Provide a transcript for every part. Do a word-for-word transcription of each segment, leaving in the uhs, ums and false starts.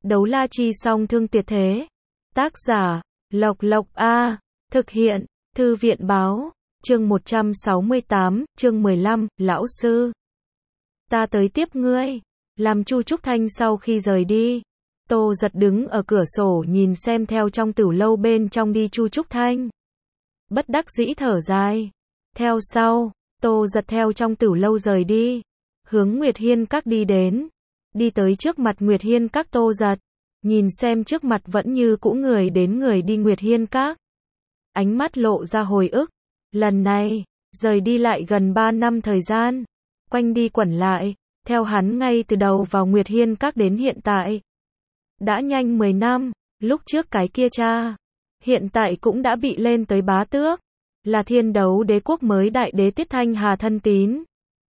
Đấu la chi song thương tuyệt thế. Tác giả, Lộc Lộc A. Thực hiện, Thư viện báo. Chương một trăm sáu mươi tám, chương mười lăm, lão sư. Ta tới tiếp ngươi. Làm Chu Trúc Thanh sau khi rời đi. Tô Giật đứng ở cửa sổ nhìn xem theo trong tửu lâu bên trong đi Chu Trúc Thanh. Bất đắc dĩ thở dài. Theo sau, Tô Giật theo trong tửu lâu rời đi. Hướng Nguyệt Hiên Các đi đến. Đi tới trước mặt Nguyệt Hiên Các Tô Giật. Nhìn xem trước mặt vẫn như cũ người đến người đi Nguyệt Hiên Các. Ánh mắt lộ ra hồi ức. Lần này, rời đi lại gần ba năm thời gian. Quanh đi quẩn lại, theo hắn ngay từ đầu vào Nguyệt Hiên Các đến hiện tại. Đã nhanh mười năm, lúc trước cái kia cha. Hiện tại cũng đã bị lên tới bá tước. Là Thiên Đấu Đế Quốc mới đại đế Tiết Thanh Hà thân tín.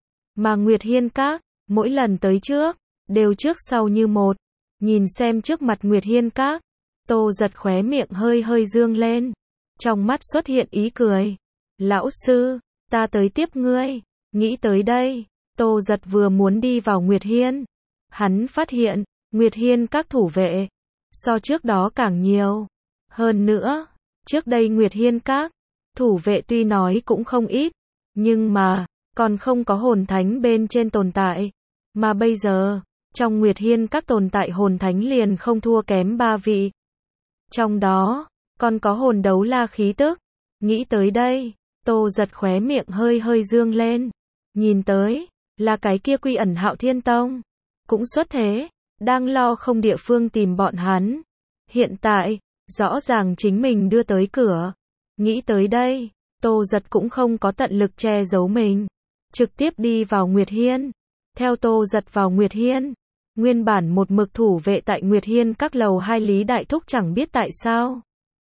Mà Nguyệt Hiên Các, mỗi lần tới trước, đều trước sau như một. Nhìn xem trước mặt Nguyệt Hiên Các, Tô Giật khóe miệng hơi hơi dương lên. Trong mắt xuất hiện ý cười. Lão sư, ta tới tiếp ngươi. Nghĩ tới đây, Tô Giật vừa muốn đi vào Nguyệt Hiên. Hắn phát hiện, Nguyệt Hiên Các thủ vệ, so trước đó càng nhiều. Hơn nữa, trước đây Nguyệt Hiên Các, thủ vệ tuy nói cũng không ít, nhưng mà, còn không có hồn thánh bên trên tồn tại. Mà bây giờ, trong Nguyệt Hiên Các tồn tại hồn thánh liền không thua kém ba vị. Trong đó, còn có hồn đấu la khí tức. Nghĩ tới đây, Tô Giật khóe miệng hơi hơi dương lên. Nhìn tới, là cái kia Quy Ẩn Hạo Thiên Tông. Cũng xuất thế, đang lo không địa phương tìm bọn hắn. Hiện tại, rõ ràng chính mình đưa tới cửa. Nghĩ tới đây, Tô Giật cũng không có tận lực che giấu mình. Trực tiếp đi vào Nguyệt Hiên. Theo Tô Giật vào Nguyệt Hiên, nguyên bản một mực thủ vệ tại Nguyệt Hiên Các lầu hai Lý Đại Thúc chẳng biết tại sao.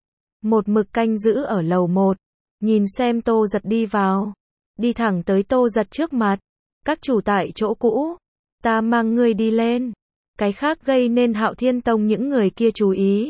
Một mực canh giữ ở lầu một. Nhìn xem Tô Giật đi vào. Đi thẳng tới Tô Giật trước mặt. Các chủ tại chỗ cũ. Ta mang ngươi đi lên. Cái khác gây nên Hạo Thiên Tông những người kia chú ý.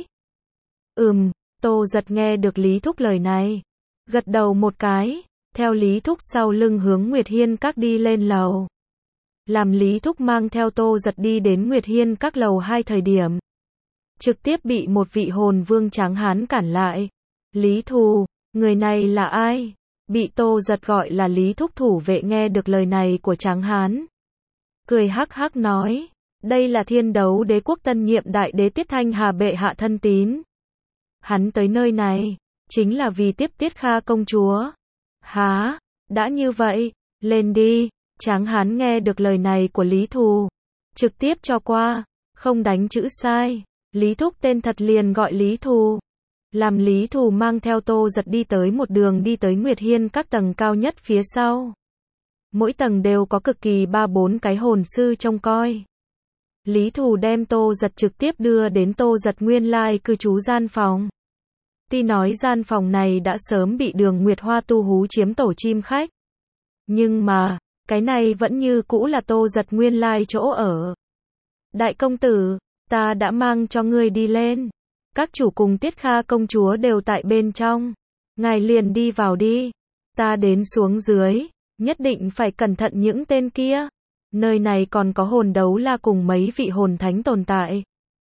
Ừm, Tô Giật nghe được Lý Thúc lời này. Gật đầu một cái. Theo Lý Thúc sau lưng hướng Nguyệt Hiên Các đi lên lầu. Làm Lý Thúc mang theo Tô Giật đi đến Nguyệt Hiên Các lầu hai thời điểm. Trực tiếp bị một vị hồn vương tráng hán cản lại. Lý Thù, người này là ai? Bị Tô Giật gọi là Lý Thúc thủ vệ nghe được lời này của tráng hán. Cười hắc hắc nói, đây là Thiên Đấu Đế Quốc tân nhiệm đại đế Tiết Thanh Hà bệ hạ thân tín. Hắn tới nơi này, chính là vì tiếp Tiết Kha công chúa. Há, đã như vậy, lên đi. Tráng hán nghe được lời này của Lý Thù. Trực tiếp cho qua, không đánh chữ sai. Lý Thúc tên thật liền gọi Lý Thù. Làm Lý Thù mang theo Tô Giật đi tới một đường đi tới Nguyệt Hiên Các tầng cao nhất phía sau. Mỗi tầng đều có cực kỳ ba bốn cái hồn sư trông coi. Lý Thù đem Tô Giật trực tiếp đưa đến Tô Giật nguyên lai cư trú gian phòng. Tuy nói gian phòng này đã sớm bị Đường Nguyệt Hoa tu hú chiếm tổ chim khách. Nhưng mà, cái này vẫn như cũ là Tô Giật nguyên lai chỗ ở. Đại công tử, ta đã mang cho ngươi đi lên. Các chủ cùng Tiết Kha công chúa đều tại bên trong. Ngài liền đi vào đi. Ta đến xuống dưới. Nhất định phải cẩn thận những tên kia. Nơi này còn có hồn đấu la cùng mấy vị hồn thánh tồn tại.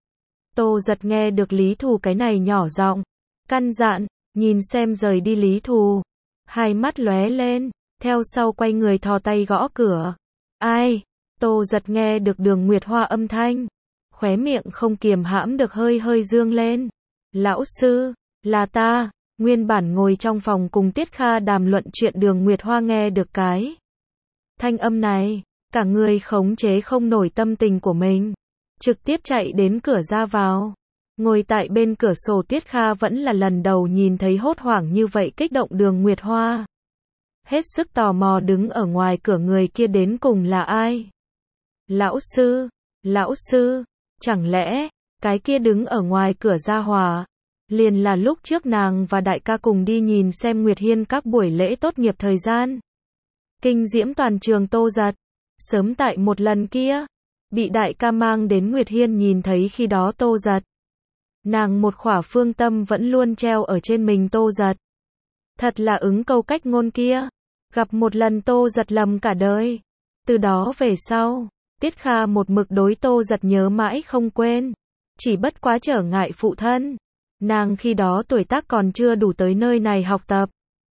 Tô Giật nghe được Lý Thù cái này nhỏ giọng, căn dặn, nhìn xem rời đi Lý Thù. Hai mắt lóe lên, theo sau quay người thò tay gõ cửa. Ai? Tô Giật nghe được Đường Nguyệt Hoa âm thanh. Khóe miệng không kiềm hãm được hơi hơi dương lên. Lão sư, là ta. Nguyên bản ngồi trong phòng cùng Tiết Kha đàm luận chuyện Đường Nguyệt Hoa nghe được cái thanh âm này, cả người khống chế không nổi tâm tình của mình. Trực tiếp chạy đến cửa ra vào. Ngồi tại bên cửa sổ Tiết Kha vẫn là lần đầu nhìn thấy hốt hoảng như vậy kích động Đường Nguyệt Hoa. Hết sức tò mò đứng ở ngoài cửa người kia đến cùng là ai. Lão sư, lão sư, chẳng lẽ, cái kia đứng ở ngoài cửa gia hòa, liền là lúc trước nàng và đại ca cùng đi nhìn xem Nguyệt Hiên Các buổi lễ tốt nghiệp thời gian. Kinh diễm toàn trường Tô Giật. Sớm tại một lần kia, bị đại ca mang đến Nguyệt Hiên nhìn thấy khi đó Tô Giật. Nàng một khỏa phương tâm vẫn luôn treo ở trên mình Tô Giật. Thật là ứng câu cách ngôn kia. Gặp một lần Tô Giật lầm cả đời. Từ đó về sau, Tiết Kha một mực đối Tô Giật nhớ mãi không quên. Chỉ bất quá trở ngại phụ thân. Nàng khi đó tuổi tác còn chưa đủ tới nơi này học tập.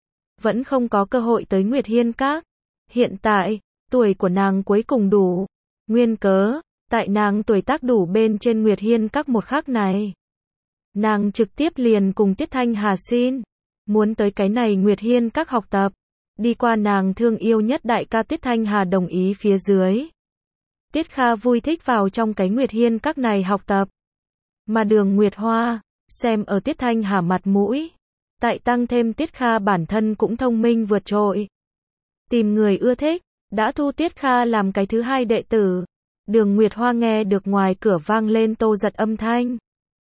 Vẫn không có cơ hội tới Nguyệt Hiên Các. Hiện tại, tuổi của nàng cuối cùng đủ. Nguyên cớ, tại nàng tuổi tác đủ bên trên Nguyệt Hiên Các một khắc này. Nàng trực tiếp liền cùng Tiết Thanh Hà xin. Muốn tới cái này Nguyệt Hiên Các học tập. Đi qua nàng thương yêu nhất đại ca Tiết Thanh Hà đồng ý phía dưới. Tiết Kha vui thích vào trong cái Nguyệt Hiên Các này học tập. Mà Đường Nguyệt Hoa, xem ở Tiết Thanh Hà mặt mũi. Tại tăng thêm Tiết Kha bản thân cũng thông minh vượt trội. Tìm người ưa thích, đã thu Tiết Kha làm cái thứ hai đệ tử. Đường Nguyệt Hoa nghe được ngoài cửa vang lên Tô Giật âm thanh.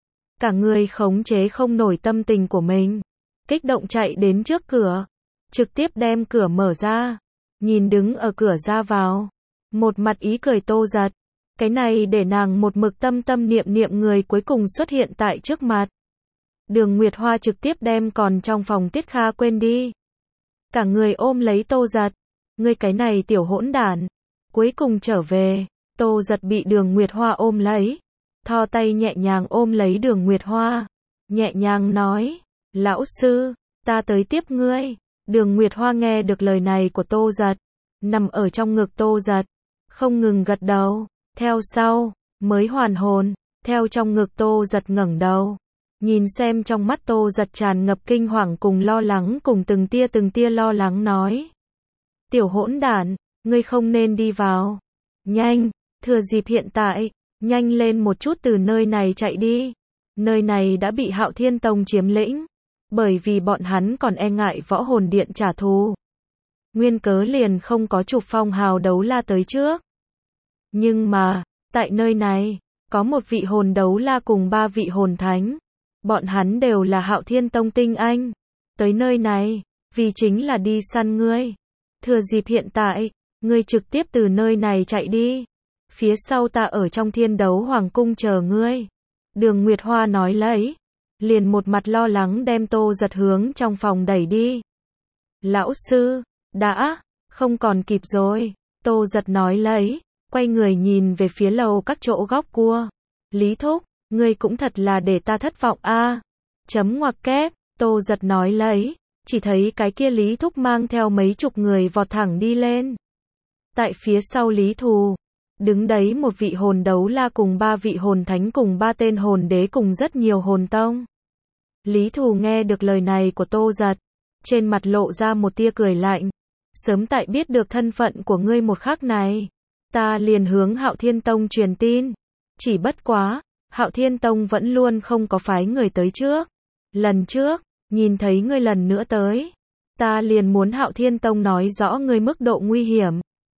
Cả người khống chế không nổi tâm tình của mình. Kích động chạy đến trước cửa. Trực tiếp đem cửa mở ra. Nhìn đứng ở cửa ra vào. Một mặt ý cười Tô Giật. Cái này để nàng một mực tâm tâm niệm niệm người cuối cùng xuất hiện tại trước mặt. Đường Nguyệt Hoa trực tiếp đem còn trong phòng Tiết Kha quên đi. Cả người ôm lấy Tô Giật. Ngươi cái này tiểu hỗn đản. Cuối cùng trở về. Tô Giật bị Đường Nguyệt Hoa ôm lấy. Thò tay nhẹ nhàng ôm lấy Đường Nguyệt Hoa. Nhẹ nhàng nói. Lão sư, ta tới tiếp ngươi. Đường Nguyệt Hoa nghe được lời này của Tô Giật. Nằm ở trong ngực Tô Giật. Không ngừng gật đầu. Theo sau, mới hoàn hồn. Theo trong ngực Tô Giật ngẩng đầu. Nhìn xem trong mắt Tô Giật tràn ngập kinh hoàng cùng lo lắng cùng từng tia từng tia lo lắng nói. Tiểu hỗn đản, ngươi không nên đi vào. Nhanh, thừa dịp hiện tại, nhanh lên một chút từ nơi này chạy đi. Nơi này đã bị Hạo Thiên Tông chiếm lĩnh. Bởi vì bọn hắn còn e ngại Võ Hồn Điện trả thù. Nguyên cớ liền không có chụp phong hào đấu la tới trước. Nhưng mà, tại nơi này, có một vị hồn đấu la cùng ba vị hồn thánh. Bọn hắn đều là Hạo Thiên Tông tinh anh. Tới nơi này, vì chính là đi săn ngươi. Thừa dịp hiện tại, ngươi trực tiếp từ nơi này chạy đi. Phía sau ta ở trong Thiên Đấu Hoàng cung chờ ngươi. Đường Nguyệt Hoa nói lấy. Liền một mặt lo lắng đem Tô Giật hướng trong phòng đẩy đi. Lão sư, đã, không còn kịp rồi. Tô Giật nói lấy. Quay người nhìn về phía lầu các chỗ góc cua. Lý Thúc, ngươi cũng thật là để ta thất vọng a. À. Chấm ngoặc kép, Tô Giật nói lấy. Chỉ thấy cái kia Lý Thúc mang theo mấy chục người vọt thẳng đi lên. Tại phía sau Lý Thù, đứng đấy một vị hồn đấu la cùng ba vị hồn thánh cùng ba tên hồn đế cùng rất nhiều hồn tông. Lý Thù nghe được lời này của Tô Giật. Trên mặt lộ ra một tia cười lạnh. Sớm tại biết được thân phận của ngươi một khắc này. Ta liền hướng Hạo Thiên Tông truyền tin. Chỉ bất quá, Hạo Thiên Tông vẫn luôn không có phái người tới trước. Lần trước, nhìn thấy ngươi lần nữa tới. Ta liền muốn Hạo Thiên Tông nói rõ ngươi mức độ nguy hiểm.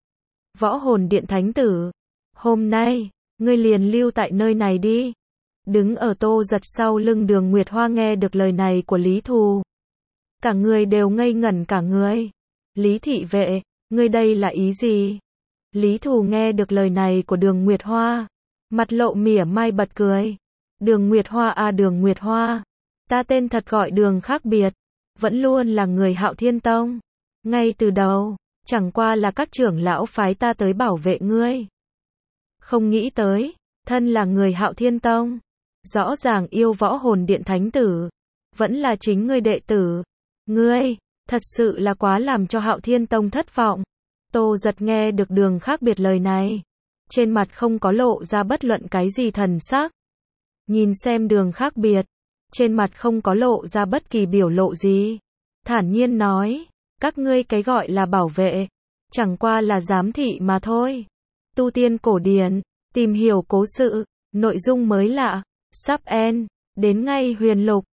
Võ Hồn Điện Thánh Tử. Hôm nay, ngươi liền lưu tại nơi này đi. Đứng ở Tô Giật sau lưng Đường Nguyệt Hoa nghe được lời này của Lý Thù. Cả người đều ngây ngẩn cả người. Lý thị vệ, ngươi đây là ý gì? Lý Thù nghe được lời này của Đường Nguyệt Hoa. Mặt lộ mỉa mai bật cười. Đường Nguyệt Hoa à Đường Nguyệt Hoa. Ta tên thật gọi Đường khác biệt. Vẫn luôn là người Hạo Thiên Tông. Ngay từ đầu, chẳng qua là các trưởng lão phái ta tới bảo vệ ngươi. Không nghĩ tới, thân là người Hạo Thiên Tông. Rõ ràng yêu Võ Hồn Điện Thánh Tử. Vẫn là chính ngươi đệ tử. Ngươi, thật sự là quá làm cho Hạo Thiên Tông thất vọng. Tô Giật nghe được Đường khác biệt lời này. Trên mặt không có lộ ra bất luận cái gì thần sắc. Nhìn xem Đường khác biệt. Trên mặt không có lộ ra bất kỳ biểu lộ gì. Thản nhiên nói. Các ngươi cái gọi là bảo vệ. Chẳng qua là giám thị mà thôi. Tu tiên cổ điển. Tìm hiểu cố sự. Nội dung mới lạ. Sắp end. Đến ngay huyền lục.